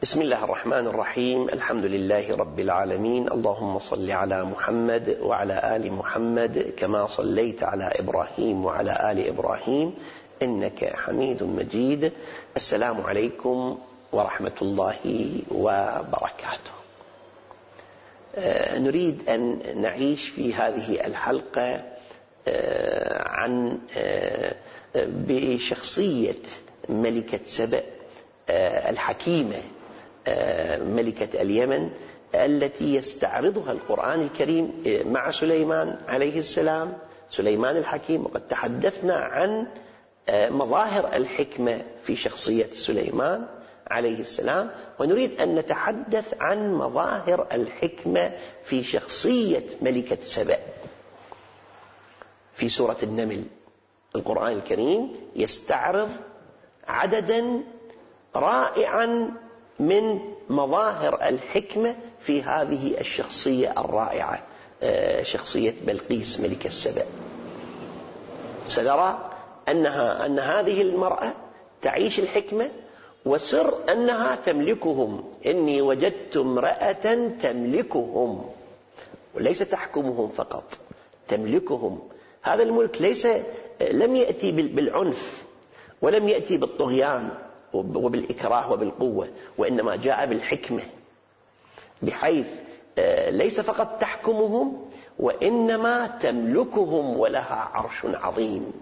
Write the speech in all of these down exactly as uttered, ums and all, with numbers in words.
بسم الله الرحمن الرحيم. الحمد لله رب العالمين. اللهم صل على محمد وعلى آل محمد كما صليت على إبراهيم وعلى آل إبراهيم إنك حميد مجيد. السلام عليكم ورحمة الله وبركاته. نريد أن نعيش في هذه الحلقة عن بشخصية ملكة سبأ الحكيمة، ملكة اليمن، التي يستعرضها القرآن الكريم مع سليمان عليه السلام، سليمان الحكيم. وقد تحدثنا عن مظاهر الحكمة في شخصية سليمان عليه السلام، ونريد أن نتحدث عن مظاهر الحكمة في شخصية ملكة سبأ. في سورة النمل القرآن الكريم يستعرض عددا رائعا من مظاهر الحكمة في هذه الشخصية الرائعة، شخصية بلقيس ملكة سبأ. سنرى أنها أن هذه المرأة تعيش الحكمة، وسر أنها تملكهم. إني وجدت امرأة تملكهم، وليس تحكمهم فقط، تملكهم. هذا الملك ليس لم يأتي بالعنف، ولم يأتي بالطغيان وبالإكراه وبالقوة، وإنما جاء بالحكمة، بحيث ليس فقط تحكمهم وإنما تملكهم ولها عرش عظيم.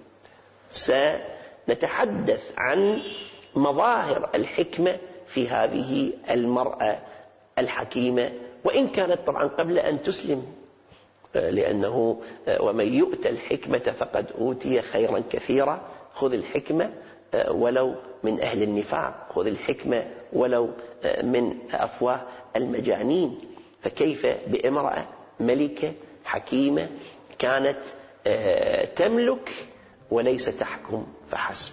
سنتحدث عن مظاهر الحكمة في هذه المرأة الحكيمة، وإن كانت طبعا قبل أن تسلم، لأنه ومن يؤت الحكمة فقد أوتي خيرا كثيرا. خذ الحكمة ولو من أهل النفاق، خذ الحكمة ولو من أفواه المجانين. فكيف بامرأة ملكة حكيمة كانت تملك وليس تحكم فحسب.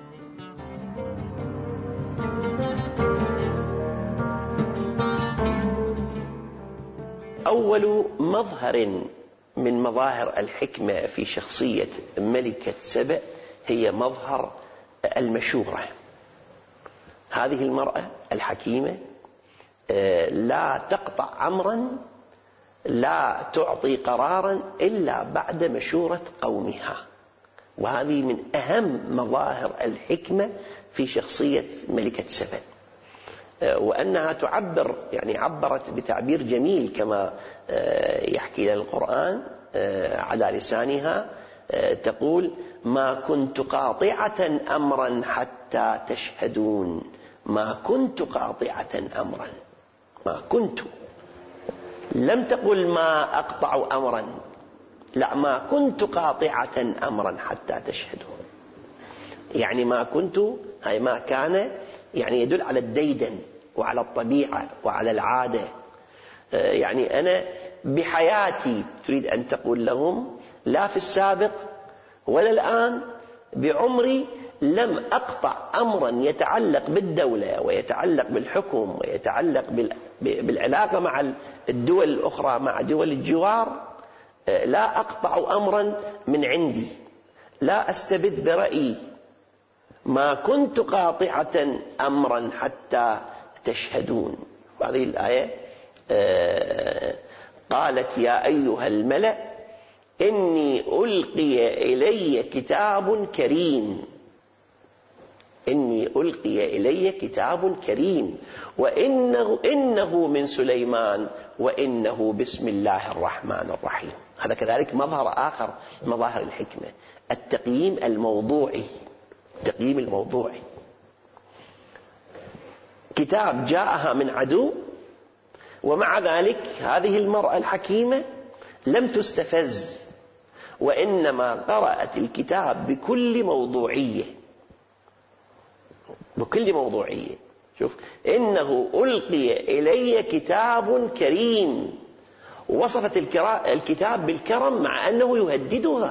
أول مظهر من مظاهر الحكمة في شخصية ملكة سبأ هي مظهر المشورة. هذه المرأة الحكيمة لا تقطع أمرا، لا تعطي قرارا إلا بعد مشورة قومها، وهذه من أهم مظاهر الحكمة في شخصية ملكة سبأ. وأنها تعبر، يعني عبرت بتعبير جميل كما يحكي لنا القرآن على لسانها، تقول: ما كنت قاطعة أمرا حتى تشهدون. ما كنت قاطعة أمرا، ما كنت، لم تقل ما أقطع أمرا، لا، ما كنت قاطعة أمرا حتى تشهدون. يعني ما كنت، هاي ما كان، يعني يدل على الديدن وعلى الطبيعة وعلى العادة. يعني أنا بحياتي، تريد أن تقول لهم، لا في السابق ولا الآن بعمري لم أقطع أمرا يتعلق بالدولة ويتعلق بالحكم ويتعلق بالعلاقة مع الدول الأخرى، مع دول الجوار. لا أقطع أمرا من عندي، لا أستبد برأيي. ما كنت قاطعة أمرا حتى تشهدون. هذه الآية قالت: يا أيها الملأ إني ألقي إلي كتاب كريم. إني ألقي إلي كتاب كريم وإنه إنه من سليمان وإنه بسم الله الرحمن الرحيم. هذا كذلك مظهر آخر مظاهر الحكمة، التقييم الموضوعي. التقييم الموضوعي، كتاب جاءها من عدو، ومع ذلك هذه المرأة الحكيمة لم تستفز، وإنما قرأت الكتاب بكل موضوعية، بكل موضوعية. شوف: إنه ألقي إلي كتاب كريم. وصفت الكتاب بالكرم مع أنه يهددها،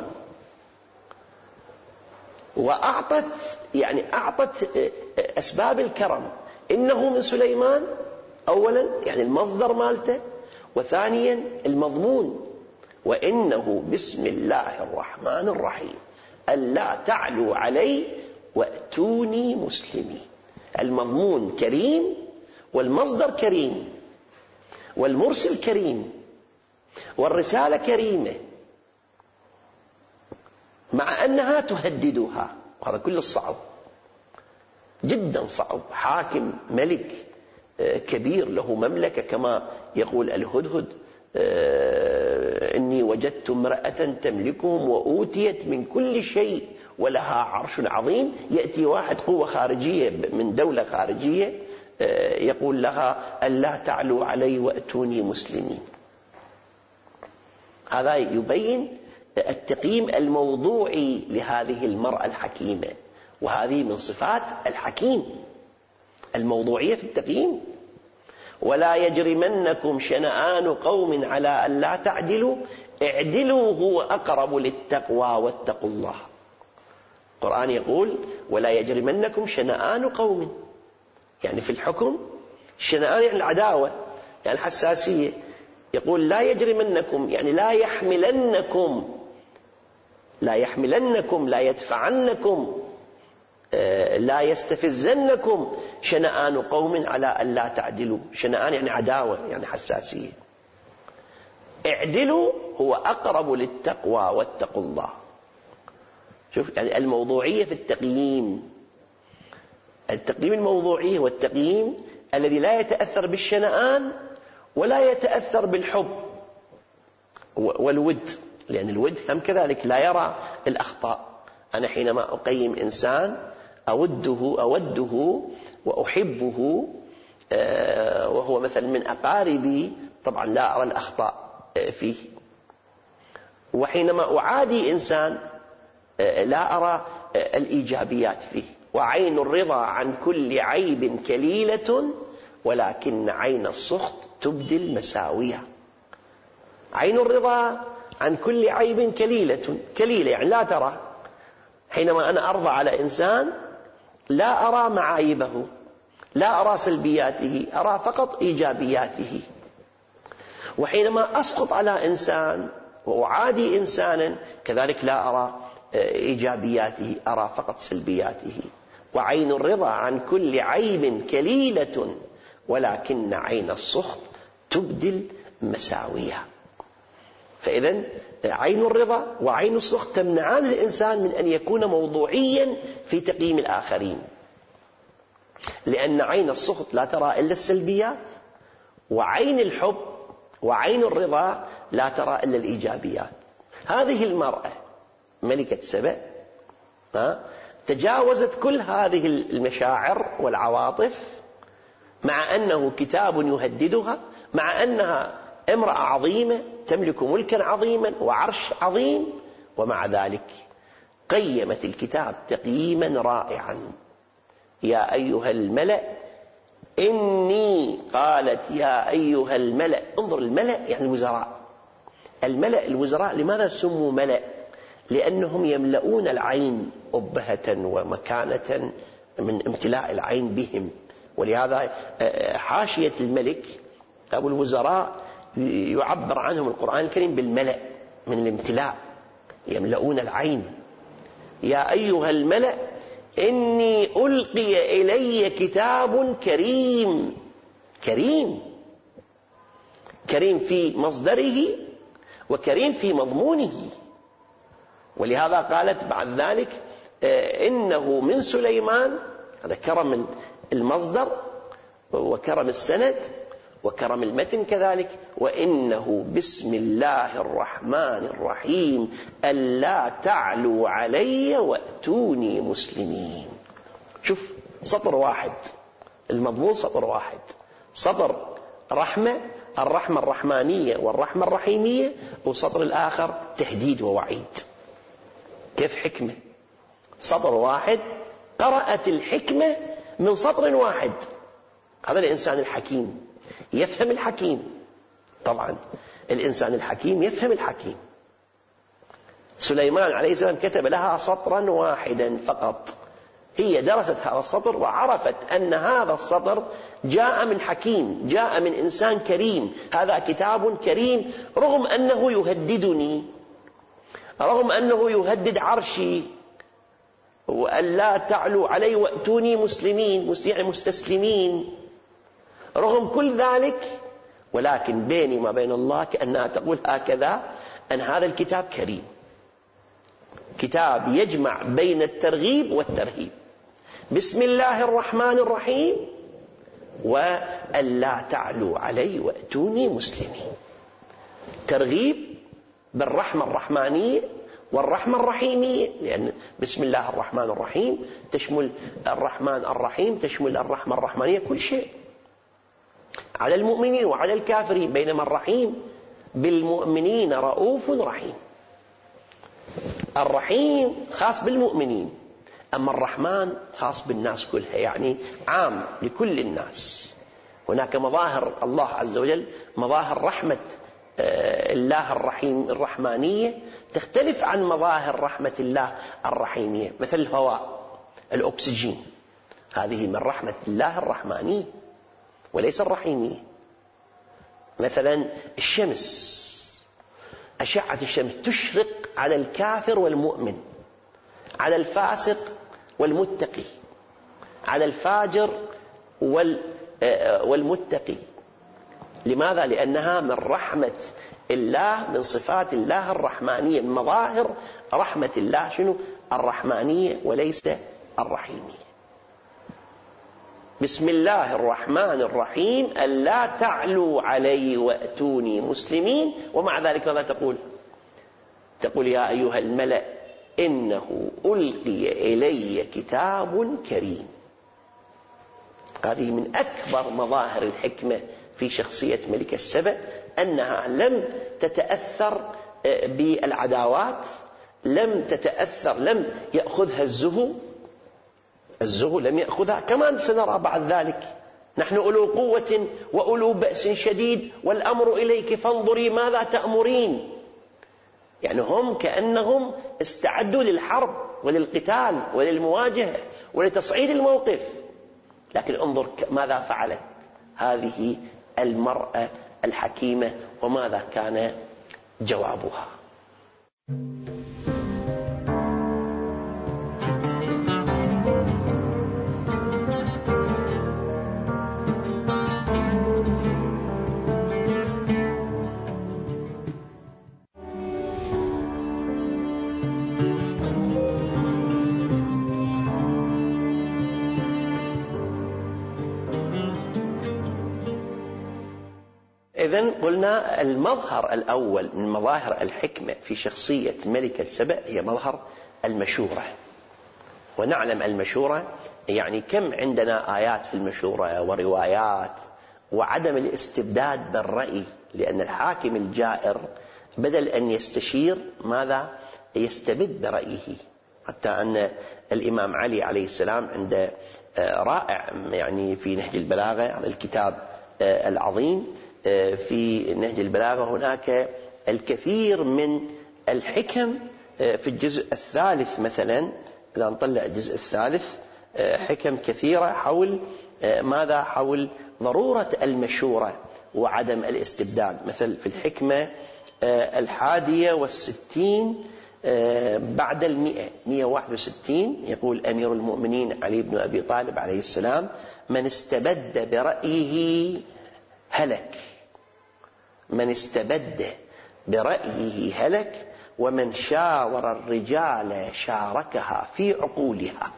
وأعطت يعني أعطت أسباب الكرم. إنه من سليمان، أولا يعني المصدر مالته، وثانيا المضمون: وإنه بسم الله الرحمن الرحيم ألا تعلوا علي وأتوني مسلمين. المضمون كريم، والمصدر كريم، والمرسل كريم، والرسالة كريمة، مع أنها تهددها. وهذا كله صعب جدا، صعب. حاكم ملك كبير له مملكة كما يقول الهدهد: إني وجدت امرأة تملكهم وأوتيت من كل شيء ولها عرش عظيم. يأتي واحد قوة خارجية من دولة خارجية يقول لها: ألا تعلوا علي وأتوني مسلمين. هذا يبين التقييم الموضوعي لهذه المرأة الحكيمة، وهذه من صفات الحكيم الموضوعية في التقييم. ولا يجرمنكم شنآن قوم على ألا تعدلوا اعدلوا هو أقرب للتقوى واتقوا الله. القرآن يقول: ولا يجرمنكم شنآن قوم، يعني في الحكم شنآن يعني العداوة، يعني الحساسية. يقول: لا يجرمنكم يعني لا يحملنكم لا يحملنكم لا يدفعنكم لا يستفزنكم شنآن قوم على ألا تعدلوا. شنآن يعني عداوة، يعني حساسية. اعدلوا هو أقرب للتقوى واتقوا الله. شوف يعني الموضوعية في التقييم. التقييم الموضوعي هو التقييم الذي لا يتأثر بالشنآن ولا يتأثر بالحب والود، لأن الود هم كذلك لا يرى الأخطاء. أنا حينما أقيم إنسان أوده أوده وأحبه وهو مثلا من أقاربي، طبعا لا أرى الأخطاء فيه. وحينما أعادي إنسان لا أرى الإيجابيات فيه. وعين الرضا عن كل عيب كليلة ولكن عين السخط تبدي المساوية. عين الرضا عن كل عيب كليلة، كليلة يعني لا ترى. حينما أنا أرضى على إنسان لا أرى معايبه، لا أرى سلبياته، أرى فقط إيجابياته. وحينما أسقط على إنسان وأعادي إنسانا كذلك لا أرى إيجابياته، أرى فقط سلبياته. وعين الرضا عن كل عيب كليلة ولكن عين السخط تبدي المساوية. فإذن عين الرضا وعين السخط تمنعان الإنسان من أن يكون موضوعيا في تقييم الآخرين، لأن عين السخط لا ترى إلا السلبيات، وعين الحب وعين الرضا لا ترى إلا الإيجابيات. هذه المرأة ملكة سبأ تجاوزت كل هذه المشاعر والعواطف، مع أنه كتاب يهددها، مع أنها امرأة عظيمة تملك ملكا عظيما وعرش عظيم، ومع ذلك قيمت الكتاب تقييما رائعا. يا أيها الملأ إني قالت يا أيها الملأ. انظر، الملأ يعني الوزراء. الملأ الوزراء لماذا سموا ملأ؟ لأنهم يملؤون العين أبهة ومكانة من امتلاء العين بهم. ولهذا حاشية الملك أو الوزراء يعبر عنهم القرآن الكريم بالملأ، من الامتلاء، يملؤون العين. يا أيها الملأ إني ألقي إلي كتاب كريم. كريم كريم في مصدره وكريم في مضمونه. ولهذا قالت بعد ذلك إنه من سليمان. هذا كرم المصدر وكرم السند وكرم المتن كذلك. وإنه بسم الله الرحمن الرحيم ألا تعلوا علي وأتوني مسلمين. شوف، سطر واحد، المضمون سطر واحد، سطر رحمة، الرحمة الرحمانية والرحمة الرحيمية، وسطر الآخر تهديد ووعيد. كيف حكمة؟ سطر واحد قرأت الحكمة من سطر واحد. هذا الإنسان الحكيم يفهم الحكيم. طبعا الإنسان الحكيم يفهم الحكيم. سليمان عليه السلام كتب لها سطرا واحدا فقط. هي درست هذا السطر وعرفت أن هذا السطر جاء من حكيم، جاء من إنسان كريم. هذا كتاب كريم رغم أنه يهددني، رغم أنه يهدد عرشي، وأن لا تعلوا علي وأتوني مسلمين، يعني مستسلمين، رغم كل ذلك، ولكن بيني وما بين الله كأنها تقول هكذا، أن هذا الكتاب كريم، كتاب يجمع بين الترغيب والترهيب. بسم الله الرحمن الرحيم، وألا تعلوا علي وأتوني مسلمين. ترغيب بالرحمة الرحمانية والرحمة الرحيمية، لأن بسم الله الرحمن الرحيم تشمل الرحمن الرحيم، تشمل الرحمة الرحمانية، كل شيء على المؤمنين وعلى الكافرين، بينما الرحيم بالمؤمنين رؤوف رحيم. الرحيم خاص بالمؤمنين، أما الرحمن خاص بالناس كلها، يعني عام لكل الناس. هناك مظاهر الله عز وجل، مظاهر رحمة الله الرحيم الرحمانية تختلف عن مظاهر رحمة الله الرحيمية، مثل الهواء، الأكسجين، هذه من رحمة الله الرحمانية وليس الرحيمية. مثلا الشمس، أشعة الشمس تشرق على الكافر والمؤمن، على الفاسق والمتقي، على الفاجر والمتقي. لماذا؟ لأنها من رحمة الله، من صفات الله الرحمانية، من مظاهر رحمة الله شنو؟ الرحمانية وليس الرحيمية. بسم الله الرحمن الرحيم، ألا تعلوا علي وأتوني مسلمين. ومع ذلك ماذا تقول؟ تقول يا أيها الملأ إنه ألقي إلي كتاب كريم. هذه من أكبر مظاهر الحكمة في شخصية ملكة سبأ، أنها لم تتأثر بالعداوات، لم تتأثر، لم يأخذها الزهو، الزهو لم يأخذها. كمان سنرى بعد ذلك نحن أولو قوة وأولو بأس شديد والأمر إليك فانظري ماذا تأمرين. يعني هم كأنهم استعدوا للحرب وللقتال وللمواجهة ولتصعيد الموقف، لكن انظر ماذا فعلت هذه المرأة الحكيمة وماذا كان جوابها. إذن قلنا المظهر الأول من مظاهر الحكمة في شخصية ملكة سبأ هي مظهر المشورة. ونعلم المشورة يعني كم عندنا آيات في المشورة وروايات، وعدم الاستبداد بالرأي، لأن الحاكم الجائر بدل أن يستشير ماذا يستبد برأيه. حتى أن الإمام علي عليه السلام عند رائع يعني في نهج البلاغة، هذا الكتاب العظيم في نهج البلاغة، هناك الكثير من الحكم في الجزء الثالث. مثلا إذا نطلع الجزء الثالث حكم كثيرة حول ماذا؟ حول ضرورة المشورة وعدم الاستبداد. مثل في الحكمة الحادية والستين بعد المئة، مئة وواحد وستين، يقول أمير المؤمنين علي بن أبي طالب عليه السلام: من استبد برأيه هلك، من استبد برأيه هلك، ومن شاور الرجال شاركها في عقولها.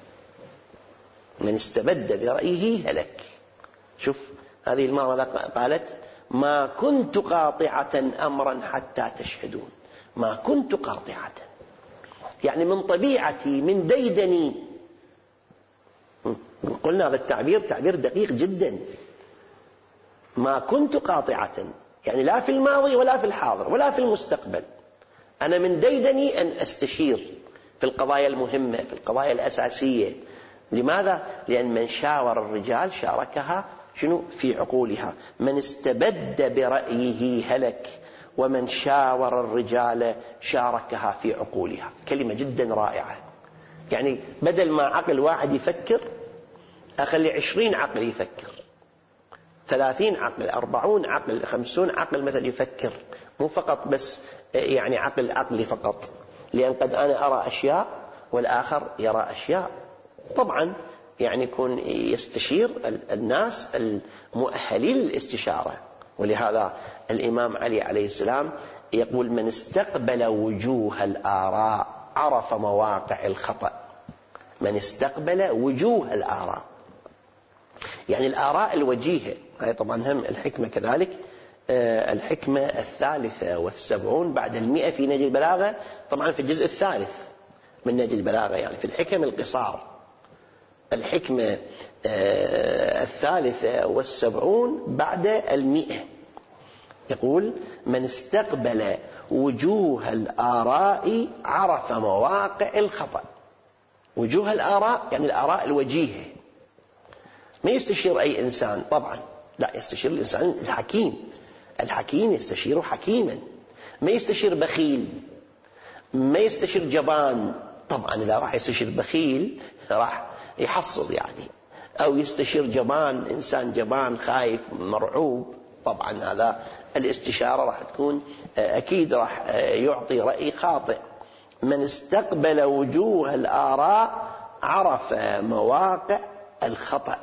من استبد برأيه هلك. شوف هذه المرة ماذا قالت؟ ما كنت قاطعة أمرا حتى تشهدون. ما كنت قاطعة، يعني من طبيعتي، من ديدني. قلنا هذا التعبير تعبير دقيق جدا. ما كنت قاطعة، يعني لا في الماضي ولا في الحاضر ولا في المستقبل. أنا من ديدني أن أستشير في القضايا المهمة، في القضايا الأساسية. لماذا؟ لأن من شاور الرجال شاركها شنو؟ في عقولها. من استبد برأيه هلك، ومن شاور الرجال شاركها في عقولها. كلمة جدا رائعة. يعني بدل ما عقل واحد يفكر، أخلي عشرين عقل يفكر، ثلاثين عقل، أربعون عقل، خمسون عقل مثل يفكر، مو فقط بس يعني عقل عقلي فقط. لأن قد أنا أرى أشياء والآخر يرى أشياء. طبعا يعني يكون يستشير الناس المؤهلين للاستشارة. ولهذا الإمام علي عليه السلام يقول: من استقبل وجوه الآراء عرف مواقع الخطأ. من استقبل وجوه الآراء، يعني الآراء الوجيهة. هذه طبعا هم الحكمة كذلك، الحكمة الثالثة والسبعون بعد المئة في نهج البلاغة، طبعا في الجزء الثالث من نهج البلاغة، يعني في الحكم القصار. الحكمة الثالثة والسبعون بعد المئة يقول: من استقبل وجوه الآراء عرف مواقع الخطأ. وجوه الآراء يعني الآراء الوجيهة. ما يستشير أي إنسان طبعا، لا، يستشير الإنسان الحكيم. الحكيم يستشير حكيما، ما يستشير بخيل، ما يستشير جبان. طبعا إذا راح يستشير بخيل راح يحصل يعني، أو يستشير جبان، إنسان جبان خايف مرعوب، طبعا هذا الاستشارة راح تكون أكيد راح يعطي رأي خاطئ. من استقبل وجوه الآراء عرف مواقع الخطأ.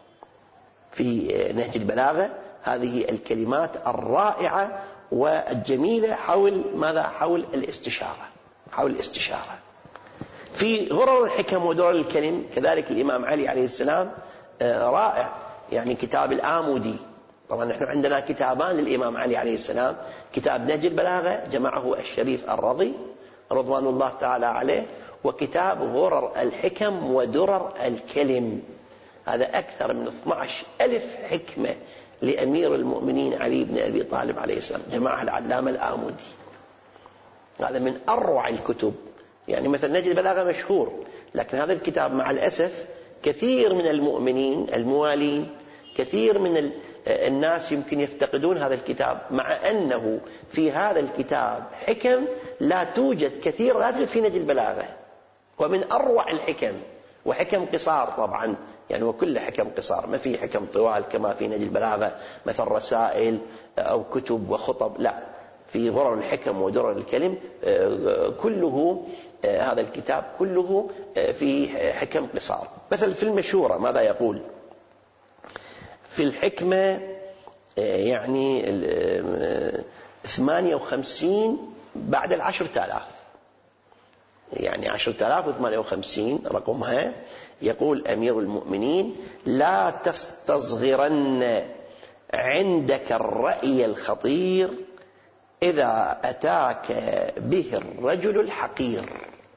في نهج البلاغة هذه الكلمات الرائعة والجميلة حول ماذا؟ حول الاستشارة، حول الاستشارة. في غرر الحكم ودرر الكلم كذلك الإمام علي عليه السلام رائع، يعني كتاب الآمودي. طبعا نحن عندنا كتابان للإمام علي عليه السلام: كتاب نهج البلاغة جمعه الشريف الرضي رضوان الله تعالى عليه، وكتاب غرر الحكم ودرر الكلم. هذا أكثر من اثني عشر ألف حكمة لأمير المؤمنين علي بن أبي طالب عليه السلام، جمعها العلامة الآمودي. هذا من أروع الكتب. يعني مثل نهج البلاغة مشهور، لكن هذا الكتاب مع الأسف كثير من المؤمنين الموالين، كثير من الناس يمكن يفتقدون هذا الكتاب، مع أنه في هذا الكتاب حكم لا توجد كثير، لا توجد في نهج البلاغة، ومن أروع الحكم. وحكم قصار طبعا، يعني وكل حكم قصار، ما في حكم طوال كما في نهج البلاغة مثل رسائل أو كتب وخطب، لا، في غرر الحكم ودرر الكلم كله، هذا الكتاب كله في حكم قصار. مثل في المشورة ماذا يقول؟ في الحكمة يعني ثمانية وخمسين بعد العشر تلاف، يعني عشر تلاف وثمانية وخمسين رقمها. يقول أمير المؤمنين: لا تستصغرن عندك الرأي الخطير إذا أتاك به الرجل الحقير.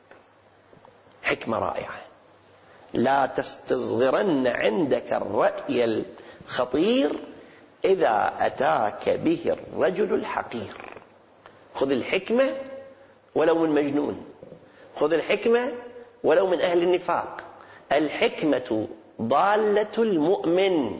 حكمة رائعة. لا تستصغرن عندك الرأي الخطير إذا أتاك به الرجل الحقير. خذ الحكمة ولو من مجنون، خذ الحكمة ولو من أهل النفاق. الحكمة ضالة المؤمن.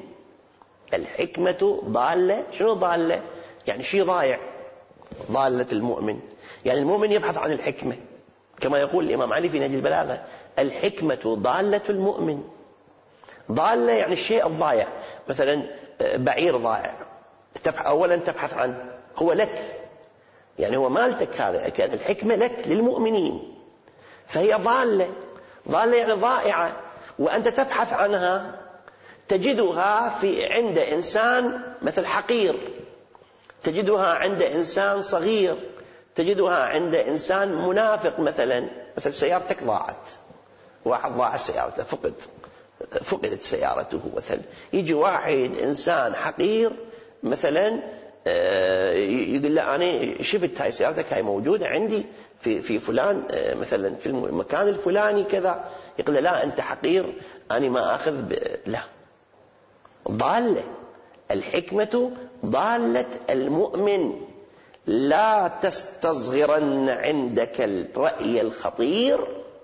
الحكمة ضالة. شنو ضالة؟ يعني شيء ضايع. ضالة المؤمن يعني المؤمن يبحث عن الحكمة، كما يقول الإمام علي في نهج البلاغة: الحكمة ضالة المؤمن. ضالة يعني الشيء الضايع، مثلا بعير ضائع، أولا تبحث عنه، هو لك، يعني هو مالتك، هذا كان الحكمة لك للمؤمنين، فهي ضالة. ضالة يعني ضائعة، وأنت تبحث عنها، تجدها في عند إنسان مثل حقير، تجدها عند إنسان صغير، تجدها عند إنسان منافق. مثلا مثل سيارتك ضاعت، واحد ضاع سيارته، فقد فقدت سيارته مثلا، يجي واحد إنسان حقير مثلا يقول له: أنا شفت هاي سيارتك، هاي موجودة عندي في في فلان مثلا في المكان الفلاني كذا. يقول له: لا، أنت حقير، أنا ما أخذ ب... لا. ضالة. الحكمة ضالة المؤمن. لا تستصغرن عندك الرأي الخطير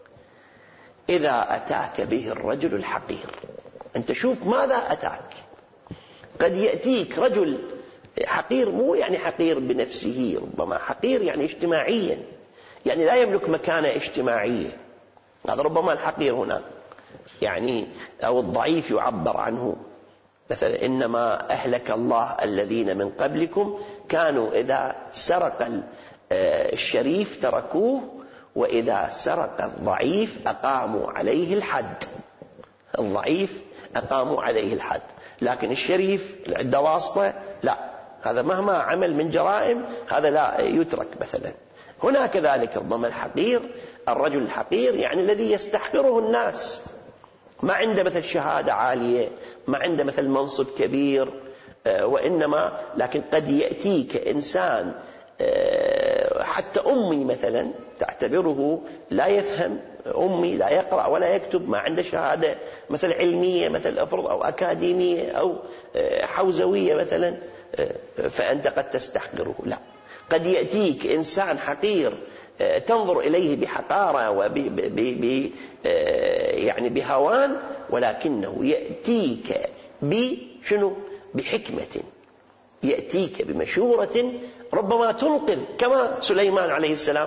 إذا أتاك به الرجل الحقير. أنت شوف ماذا أتاك. قد يأتيك رجل حقير، مو يعني حقير بنفسه، ربما حقير يعني اجتماعيا، يعني لا يملك مكانة اجتماعية. هذا ربما الحقير هنا يعني، أو الضعيف يعبر عنه. مثلا: إنما أهلك الله الذين من قبلكم كانوا إذا سرق الشريف تركوه، وإذا سرق الضعيف أقاموا عليه الحد. الضعيف أقاموا عليه الحد، لكن الشريف اللي عنده واسطة لا، هذا مهما عمل من جرائم هذا لا يترك مثلا. هنا كذلك ربما الحقير، الرجل الحقير يعني الذي يستحقره الناس، ما عنده مثل شهادة عالية، ما عنده مثل منصب كبير، وإنما لكن قد يأتيك إنسان حتى أمي مثلا تعتبره لا يفهم، أمي لا يقرأ ولا يكتب، ما عنده شهادة مثل علمية مثل أفرض أو أكاديمية أو حوزوية مثلا، فأنت قد تستحقره. لا، قد يأتيك إنسان حقير تنظر إليه بحقارة وب ب يعني بهوان، ولكنه يأتيك بشنو؟ بحكمة، يأتيك بمشورة ربما تنقذ، كما سليمان عليه السلام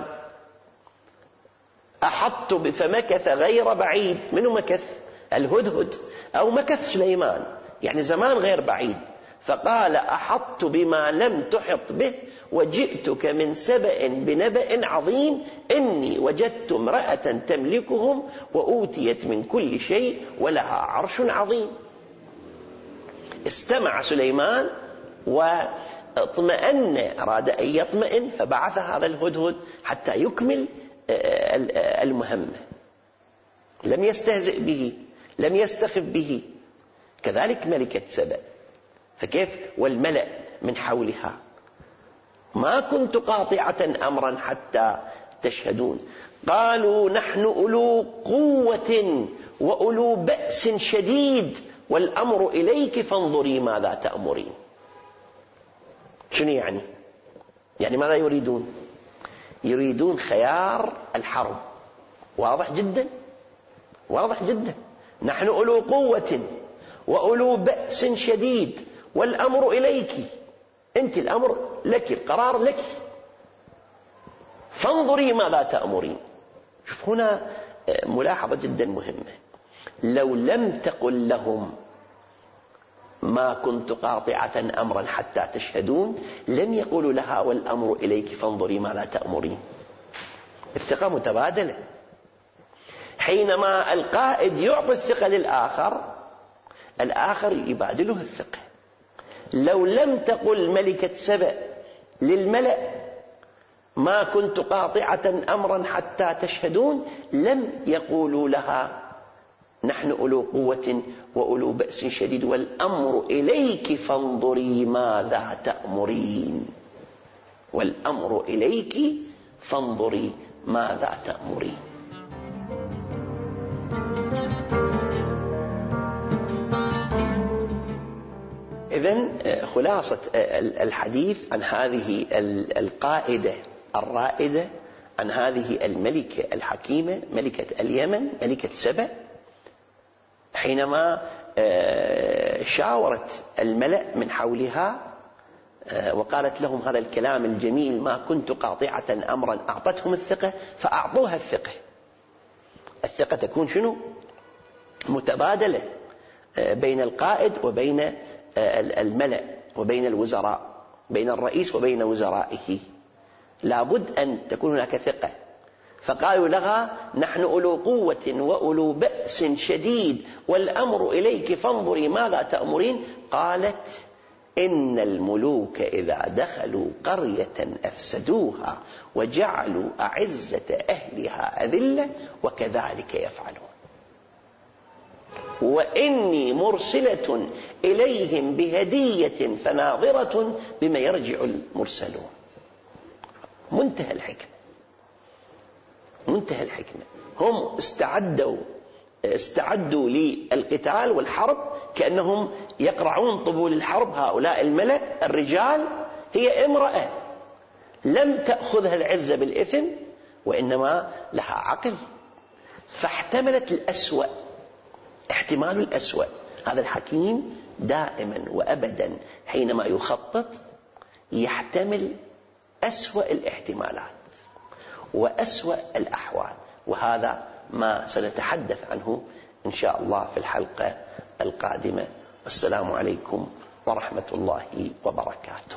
أحط فمكث غير بعيد. منو مكث؟ الهدهد، أو مكث سليمان يعني زمان غير بعيد، فقال أحط بما لم تحط به وجئتك من سبأ بنبأ عظيم إني وجدت امرأة تملكهم وأوتيت من كل شيء ولها عرش عظيم. استمع سليمان واطمأن، أراد أن يطمئن، فبعث هذا الهدهد حتى يكمل المهمة، لم يستهزئ به، لم يستخف به. كذلك ملكة سبأ، فكيف والملأ من حولها، ما كنت قاطعة أمرا حتى تشهدون، قالوا نحن أولو قوة وأولو بأس شديد والأمر إليك فانظري ماذا تأمرين. شنو يعني؟ يعني ماذا يريدون؟ يريدون خيار الحرب، واضح جدا، واضح جدا. نحن أولو قوة وأولو بأس شديد والأمر إليك، أنت الأمر لك، القرار لك، فانظري ماذا تأمرين. شوف هنا ملاحظة جدا مهمة، لو لم تقل لهم ما كنت قاطعة أمرا حتى تشهدون لم يقولوا لها والأمر إليك فانظري ماذا تأمرين. الثقة متبادلة، حينما القائد يعطي الثقة للآخر الآخر يبادله الثقة. لو لم تقل ملكة سبأ للملأ ما كنت قاطعة أمرا حتى تشهدون لم يقولوا لها نحن أولو قوة وأولو بأس شديد والأمر إليك فانظري ماذا تأمرين، والأمر إليك فانظري ماذا تأمرين. إذن خلاصة الحديث عن هذه القائدة الرائدة، عن هذه الملكة الحكيمة، ملكة اليمن، ملكة سبأ، حينما شاورت الملأ من حولها وقالت لهم هذا الكلام الجميل ما كنت قاطعة أمرا، أعطتهم الثقة فأعطوها الثقة. الثقة تكون شنو؟ متبادلة بين القائد وبين الملأ وبين الوزراء، بين الرئيس وبين وزرائه، لابد أن تكون هناك ثقة. فقالوا لها نحن أولو قوة وأولو بأس شديد والأمر إليك فانظري ماذا تأمرين. قالت إن الملوك إذا دخلوا قرية أفسدوها وجعلوا أعزة أهلها أذلة وكذلك يفعلون وإني مرسلة إليهم بهدية فناظرة بما يرجع المرسلون. منتهى الحكمة، منتهى الحكمة. هم استعدوا استعدوا للقتال والحرب كأنهم يقرعون طبول الحرب. هؤلاء الملأ الرجال، هي امرأة لم تأخذها العزة بالإثم وإنما لها عقل، فاحتملت الأسوأ، احتمال الأسوأ. هذا الحكيم دائما وأبدا حينما يخطط يحتمل أسوأ الاحتمالات وأسوأ الأحوال، وهذا ما سنتحدث عنه إن شاء الله في الحلقة القادمة. والسلام عليكم ورحمة الله وبركاته.